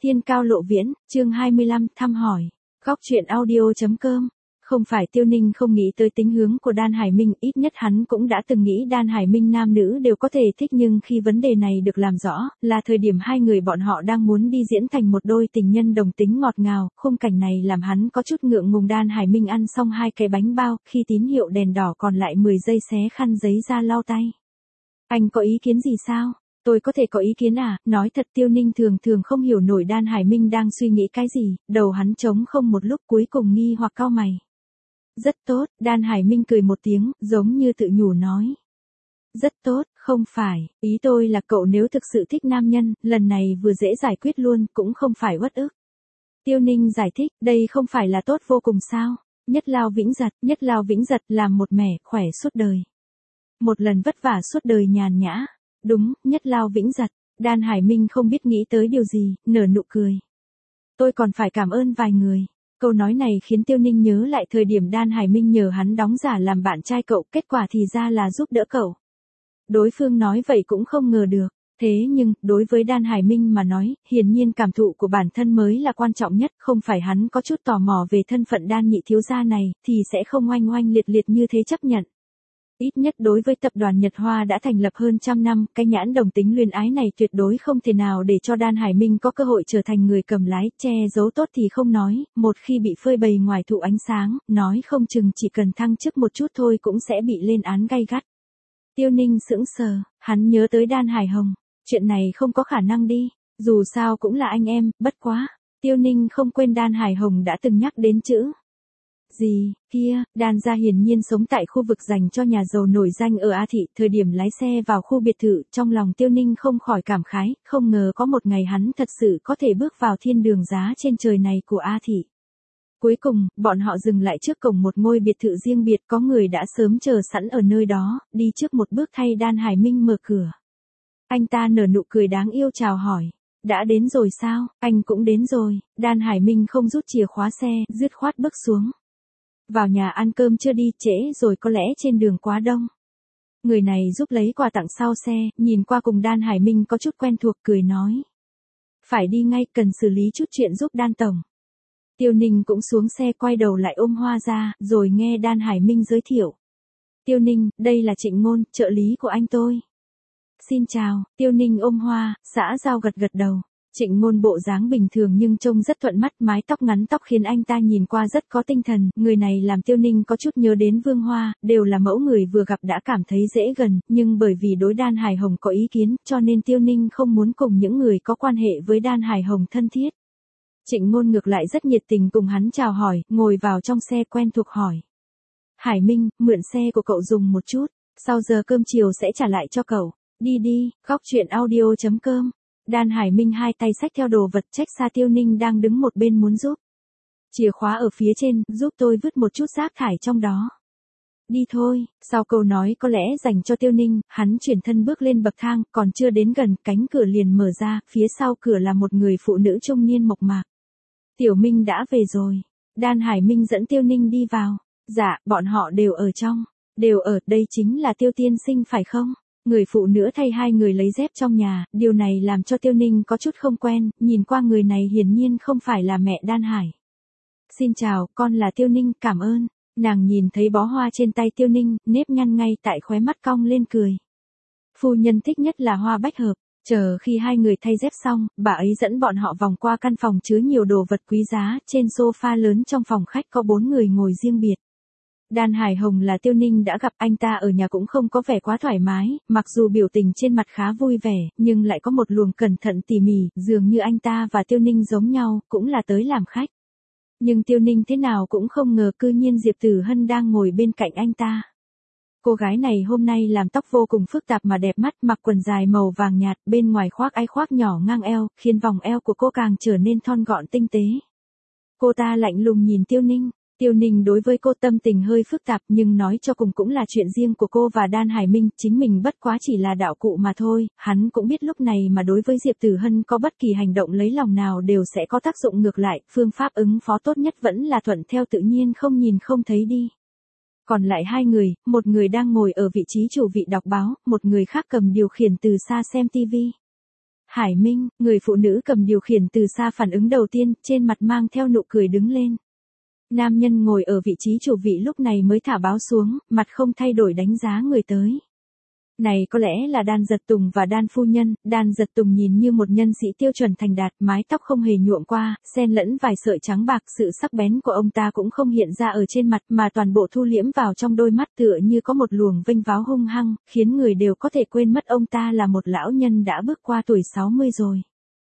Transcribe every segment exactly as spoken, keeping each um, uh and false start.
Thiên Cao Lộ Viễn, chương hai mươi lăm, thăm hỏi. Góc truyện audio chấm com. Không phải Tiêu Ninh không nghĩ tới tính hướng của Đan Hải Minh, ít nhất hắn cũng đã từng nghĩ Đan Hải Minh nam nữ đều có thể thích, nhưng khi vấn đề này được làm rõ, là thời điểm hai người bọn họ đang muốn đi diễn thành một đôi tình nhân đồng tính ngọt ngào, khung cảnh này làm hắn có chút ngượng ngùng. Đan Hải Minh ăn xong hai cái bánh bao, khi tín hiệu đèn đỏ còn lại mười giây xé khăn giấy ra lau tay. Anh có ý kiến gì sao? Tôi có thể có ý kiến à? Nói thật, Tiêu Ninh thường thường không hiểu nổi Đan Hải Minh đang suy nghĩ cái gì, đầu hắn trống không một lúc, cuối cùng nghi hoặc cau mày. Rất tốt, Đan Hải Minh cười một tiếng, giống như tự nhủ nói. Rất tốt, không phải, ý tôi là cậu nếu thực sự thích nam nhân, lần này vừa dễ giải quyết luôn, cũng không phải uất ức. Tiêu Ninh giải thích, đây không phải là tốt vô cùng sao? Nhất lao vĩnh giật, nhất lao vĩnh giật làm một mẻ, khỏe suốt đời. Một lần vất vả suốt đời nhàn nhã. Đúng, nhất lao vĩnh giật. Đan Hải Minh không biết nghĩ tới điều gì, nở nụ cười. Tôi còn phải cảm ơn vài người. Câu nói này khiến Tiêu Ninh nhớ lại thời điểm Đan Hải Minh nhờ hắn đóng giả làm bạn trai cậu, kết quả thì ra là giúp đỡ cậu. Đối phương nói vậy cũng không ngờ được. Thế nhưng, đối với Đan Hải Minh mà nói, hiển nhiên cảm thụ của bản thân mới là quan trọng nhất, không phải hắn có chút tò mò về thân phận Đan nhị thiếu gia này, thì sẽ không oanh oanh liệt liệt như thế chấp nhận. Ít nhất đối với tập đoàn Nhật Hoa đã thành lập hơn trăm năm, cái nhãn đồng tính luyến ái này tuyệt đối không thể nào để cho Đan Hải Minh có cơ hội trở thành người cầm lái, che giấu tốt thì không nói, một khi bị phơi bày ngoài thụ ánh sáng, nói không chừng chỉ cần thăng chức một chút thôi cũng sẽ bị lên án gay gắt. Tiêu Ninh sững sờ, hắn nhớ tới Đan Hải Hồng, chuyện này không có khả năng đi, dù sao cũng là anh em, bất quá. Tiêu Ninh không quên Đan Hải Hồng đã từng nhắc đến chữ. Gì, kia, Đan gia hiển nhiên sống tại khu vực dành cho nhà giàu nổi danh ở A Thị, thời điểm lái xe vào khu biệt thự, trong lòng Tiêu Ninh không khỏi cảm khái, không ngờ có một ngày hắn thật sự có thể bước vào thiên đường giá trên trời này của A Thị. Cuối cùng, bọn họ dừng lại trước cổng một ngôi biệt thự riêng biệt, có người đã sớm chờ sẵn ở nơi đó, đi trước một bước thay Đan Hải Minh mở cửa. Anh ta nở nụ cười đáng yêu chào hỏi. Đã đến rồi sao? Anh cũng đến rồi. Đan Hải Minh không rút chìa khóa xe, dứt khoát bước xuống. Vào nhà ăn cơm chưa đi, trễ rồi có lẽ trên đường quá đông. Người này giúp lấy quà tặng sau xe, nhìn qua cùng Đan Hải Minh có chút quen thuộc, cười nói. Phải đi ngay, cần xử lý chút chuyện giúp Đan tổng. Tiêu Ninh cũng xuống xe, quay đầu lại ôm hoa ra, rồi nghe Đan Hải Minh giới thiệu. Tiêu Ninh, đây là Trịnh Ngôn, trợ lý của anh tôi. Xin chào, Tiêu Ninh ôm hoa, xã giao gật gật đầu. Trịnh Ngôn bộ dáng bình thường nhưng trông rất thuận mắt, mái tóc ngắn tóc khiến anh ta nhìn qua rất có tinh thần, người này làm Tiêu Ninh có chút nhớ đến Vương Hoa, đều là mẫu người vừa gặp đã cảm thấy dễ gần, nhưng bởi vì đối Đan Hải Hồng có ý kiến, cho nên Tiêu Ninh không muốn cùng những người có quan hệ với Đan Hải Hồng thân thiết. Trịnh Ngôn ngược lại rất nhiệt tình cùng hắn chào hỏi, ngồi vào trong xe quen thuộc hỏi. Hải Minh, mượn xe của cậu dùng một chút, sau giờ cơm chiều sẽ trả lại cho cậu. Đi đi, góc truyện audio chấm com. Đan Hải Minh hai tay xách theo đồ vật, trách xa Tiêu Ninh đang đứng một bên muốn giúp. Chìa khóa ở phía trên, giúp tôi vứt một chút rác thải trong đó. Đi thôi, sau câu nói có lẽ dành cho Tiêu Ninh, hắn chuyển thân bước lên bậc thang, còn chưa đến gần, cánh cửa liền mở ra, phía sau cửa là một người phụ nữ trung niên mộc mạc. Tiểu Minh đã về rồi. Đan Hải Minh dẫn Tiêu Ninh đi vào. Dạ, bọn họ đều ở trong. Đều ở, đây chính là Tiêu tiên sinh phải không? Người phụ nữ thay hai người lấy dép trong nhà, điều này làm cho Tiêu Ninh có chút không quen, nhìn qua người này hiển nhiên không phải là mẹ Đan Hải. Xin chào, con là Tiêu Ninh, cảm ơn. Nàng nhìn thấy bó hoa trên tay Tiêu Ninh, nếp nhăn ngay tại khóe mắt cong lên cười. Phu nhân thích nhất là hoa bách hợp. Chờ khi hai người thay dép xong, bà ấy dẫn bọn họ vòng qua căn phòng chứa nhiều đồ vật quý giá, trên sofa lớn trong phòng khách có bốn người ngồi riêng biệt. Đan Hải Hồng là Tiêu Ninh đã gặp, anh ta ở nhà cũng không có vẻ quá thoải mái, mặc dù biểu tình trên mặt khá vui vẻ, nhưng lại có một luồng cẩn thận tỉ mỉ, dường như anh ta và Tiêu Ninh giống nhau, cũng là tới làm khách. Nhưng Tiêu Ninh thế nào cũng không ngờ cư nhiên Diệp Tử Hân đang ngồi bên cạnh anh ta. Cô gái này hôm nay làm tóc vô cùng phức tạp mà đẹp mắt, mặc quần dài màu vàng nhạt, bên ngoài khoác áo khoác nhỏ ngang eo, khiến vòng eo của cô càng trở nên thon gọn tinh tế. Cô ta lạnh lùng nhìn Tiêu Ninh. Tiêu Ninh đối với cô tâm tình hơi phức tạp, nhưng nói cho cùng cũng là chuyện riêng của cô và Đan Hải Minh, chính mình bất quá chỉ là đạo cụ mà thôi, hắn cũng biết lúc này mà đối với Diệp Tử Hân có bất kỳ hành động lấy lòng nào đều sẽ có tác dụng ngược lại, phương pháp ứng phó tốt nhất vẫn là thuận theo tự nhiên, không nhìn không thấy đi. Còn lại hai người, một người đang ngồi ở vị trí chủ vị đọc báo, một người khác cầm điều khiển từ xa xem tivi. Hải Minh, người phụ nữ cầm điều khiển từ xa phản ứng đầu tiên, trên mặt mang theo nụ cười đứng lên. Nam nhân ngồi ở vị trí chủ vị lúc này mới thả báo xuống, mặt không thay đổi đánh giá người tới. Này có lẽ là Đan Giật Tùng và Đan phu nhân. Đan Giật Tùng nhìn như một nhân sĩ tiêu chuẩn thành đạt, mái tóc không hề nhuộm qua, xen lẫn vài sợi trắng bạc, sự sắc bén của ông ta cũng không hiện ra ở trên mặt mà toàn bộ thu liễm vào trong đôi mắt, tựa như có một luồng vênh váo hung hăng, khiến người đều có thể quên mất ông ta là một lão nhân đã bước qua tuổi sáu mươi rồi.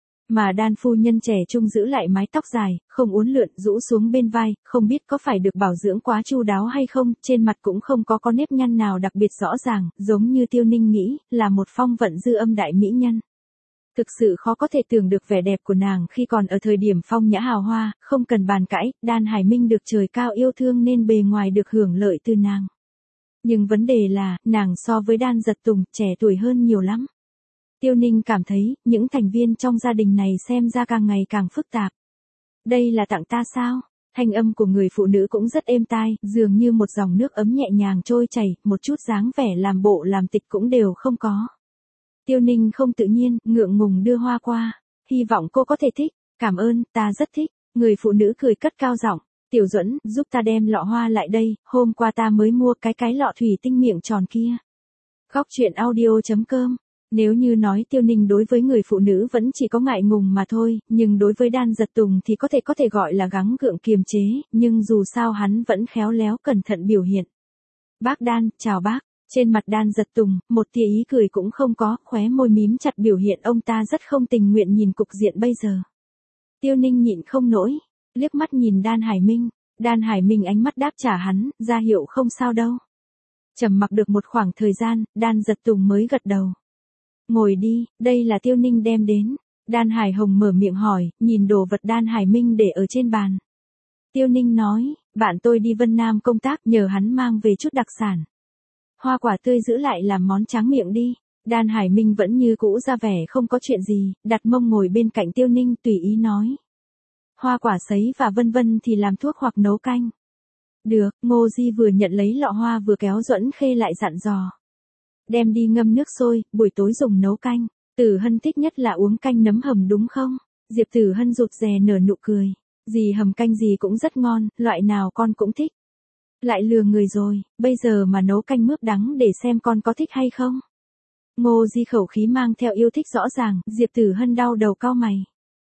Mà Đan phu nhân trẻ trung giữ lại mái tóc dài, không uốn lượn, rũ xuống bên vai, không biết có phải được bảo dưỡng quá chu đáo hay không, trên mặt cũng không có có nếp nhăn nào đặc biệt rõ ràng, giống như Tiêu Ninh nghĩ, là một phong vận dư âm đại mỹ nhân. Thực sự khó có thể tưởng được vẻ đẹp của nàng khi còn ở thời điểm phong nhã hào hoa, không cần bàn cãi, Đan Hải Minh được trời cao yêu thương nên bề ngoài được hưởng lợi từ nàng. Nhưng vấn đề là, nàng so với Đan Giật Tùng, trẻ tuổi hơn nhiều lắm. Tiêu Ninh cảm thấy, những thành viên trong gia đình này xem ra càng ngày càng phức tạp. Đây là tặng ta sao? Thanh âm của người phụ nữ cũng rất êm tai, dường như một dòng nước ấm nhẹ nhàng trôi chảy, một chút dáng vẻ làm bộ làm tịch cũng đều không có. Tiêu Ninh không tự nhiên, ngượng ngùng đưa hoa qua. Hy vọng cô có thể thích. Cảm ơn, ta rất thích. Người phụ nữ cười cất cao giọng. Tiểu Duẫn, giúp ta đem lọ hoa lại đây, hôm qua ta mới mua cái cái lọ thủy tinh miệng tròn kia. Góc truyện audio chấm com. Nếu như nói Tiêu Ninh đối với người phụ nữ vẫn chỉ có ngại ngùng mà thôi, nhưng đối với Đan Giật Tùng thì có thể có thể gọi là gắng gượng kiềm chế, nhưng dù sao hắn vẫn khéo léo cẩn thận biểu hiện. Bác Đan, chào bác. Trên mặt Đan Giật Tùng, một tia ý cười cũng không có, khóe môi mím chặt biểu hiện ông ta rất không tình nguyện nhìn cục diện bây giờ. Tiêu Ninh nhịn không nổi, liếc mắt nhìn Đan Hải Minh. Đan Hải Minh ánh mắt đáp trả hắn, ra hiệu không sao đâu. Trầm mặc được một khoảng thời gian, Đan Giật Tùng mới gật đầu. Ngồi đi, đây là Tiêu Ninh đem đến. Đan Hải Hồng mở miệng hỏi, nhìn đồ vật Đan Hải Minh để ở trên bàn. Tiêu Ninh nói, bạn tôi đi Vân Nam công tác, nhờ hắn mang về chút đặc sản. Hoa quả tươi giữ lại làm món tráng miệng đi. Đan Hải Minh vẫn như cũ ra vẻ không có chuyện gì, đặt mông ngồi bên cạnh Tiêu Ninh tùy ý nói. Hoa quả sấy và vân vân thì làm thuốc hoặc nấu canh. Được, Ngô Di vừa nhận lấy lọ hoa vừa kéo Duẫn Khê lại dặn dò. Đem đi ngâm nước sôi, buổi tối dùng nấu canh. Tử Hân thích nhất là uống canh nấm hầm đúng không? Diệp Tử Hân rụt rè nở nụ cười. Dì hầm canh gì cũng rất ngon, loại nào con cũng thích. Lại lừa người rồi, bây giờ mà nấu canh mướp đắng để xem con có thích hay không. Ngô Di khẩu khí mang theo yêu thích rõ ràng, Diệp Tử Hân đau đầu cau mày.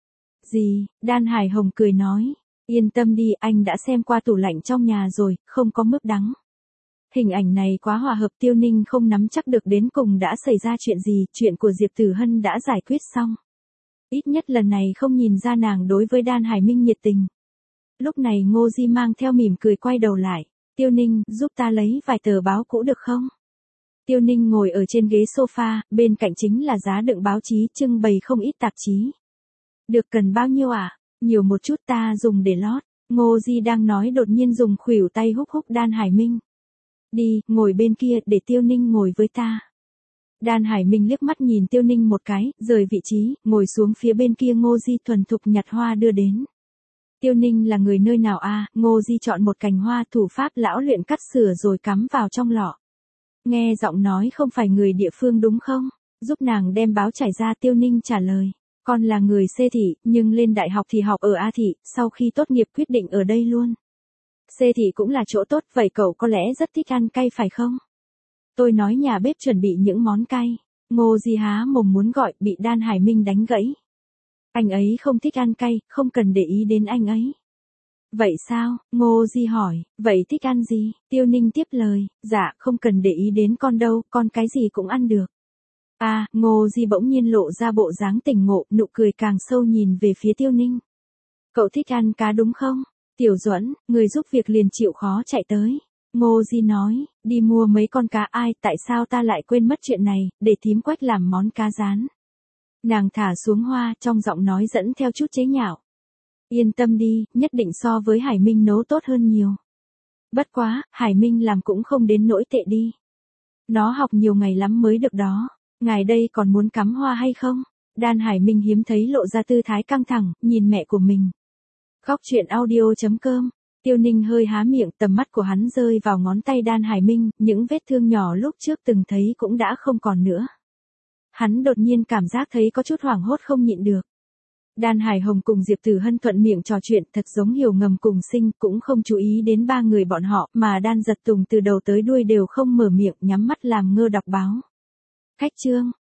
Dì, Đan Hải Hồng cười nói. Yên tâm đi, anh đã xem qua tủ lạnh trong nhà rồi, không có mướp đắng. Hình ảnh này quá hòa hợp, Tiêu Ninh không nắm chắc được đến cùng đã xảy ra chuyện gì, chuyện của Diệp Tử Hân đã giải quyết xong. Ít nhất lần này không nhìn ra nàng đối với Đan Hải Minh nhiệt tình. Lúc này Ngô Di mang theo mỉm cười quay đầu lại. Tiêu Ninh, giúp ta lấy vài tờ báo cũ được không? Tiêu Ninh ngồi ở trên ghế sofa, bên cạnh chính là giá đựng báo chí trưng bày không ít tạp chí. Được, cần bao nhiêu ạ? À? Nhiều một chút, ta dùng để lót. Ngô Di đang nói đột nhiên dùng khuỷu tay húc húc Đan Hải Minh. Đi, ngồi bên kia, để Tiêu Ninh ngồi với ta. Đan Hải Minh liếc mắt nhìn Tiêu Ninh một cái, rời vị trí, ngồi xuống phía bên kia. Ngô Di thuần thục nhặt hoa đưa đến. Tiêu Ninh là người nơi nào a? À? Ngô Di chọn một cành hoa, thủ pháp lão luyện cắt sửa rồi cắm vào trong lọ. Nghe giọng nói không phải người địa phương đúng không? Giúp nàng đem báo trải ra. Tiêu Ninh trả lời. Con là người C thị, nhưng lên đại học thì học ở A thị, sau khi tốt nghiệp quyết định ở đây luôn. C thị cũng là chỗ tốt, vậy cậu có lẽ rất thích ăn cay phải không? Tôi nói nhà bếp chuẩn bị những món cay. Ngô Di há mồm muốn gọi, bị Đan Hải Minh đánh gãy. Anh ấy không thích ăn cay, không cần để ý đến anh ấy. Vậy sao? Ngô Di hỏi, vậy thích ăn gì? Tiêu Ninh tiếp lời, dạ, không cần để ý đến con đâu, con cái gì cũng ăn được. À, Ngô Di bỗng nhiên lộ ra bộ dáng tỉnh ngộ, nụ cười càng sâu nhìn về phía Tiêu Ninh. Cậu thích ăn cá đúng không? Tiểu Duẫn, người giúp việc liền chịu khó chạy tới. Ngô Di nói, đi mua mấy con cá. Ai, tại sao ta lại quên mất chuyện này, để thím Quách làm món cá rán. Nàng thả xuống hoa, trong giọng nói dẫn theo chút chế nhạo. Yên tâm đi, nhất định so với Hải Minh nấu tốt hơn nhiều. Bất quá, Hải Minh làm cũng không đến nỗi tệ đi. Nó học nhiều ngày lắm mới được đó. Ngài đây còn muốn cắm hoa hay không? Đan Hải Minh hiếm thấy lộ ra tư thái căng thẳng, nhìn mẹ của mình. Góc truyện audio chấm com. Tiêu Ninh hơi há miệng, tầm mắt của hắn rơi vào ngón tay Đan Hải Minh, những vết thương nhỏ lúc trước từng thấy cũng đã không còn nữa. Hắn đột nhiên cảm giác thấy có chút hoảng hốt không nhịn được. Đan Hải Hồng cùng Diệp Tử Hân thuận miệng trò chuyện thật giống hiểu ngầm cùng sinh, cũng không chú ý đến ba người bọn họ, mà Đan Giật Tùng từ đầu tới đuôi đều không mở miệng, nhắm mắt làm ngơ đọc báo. Khách trương,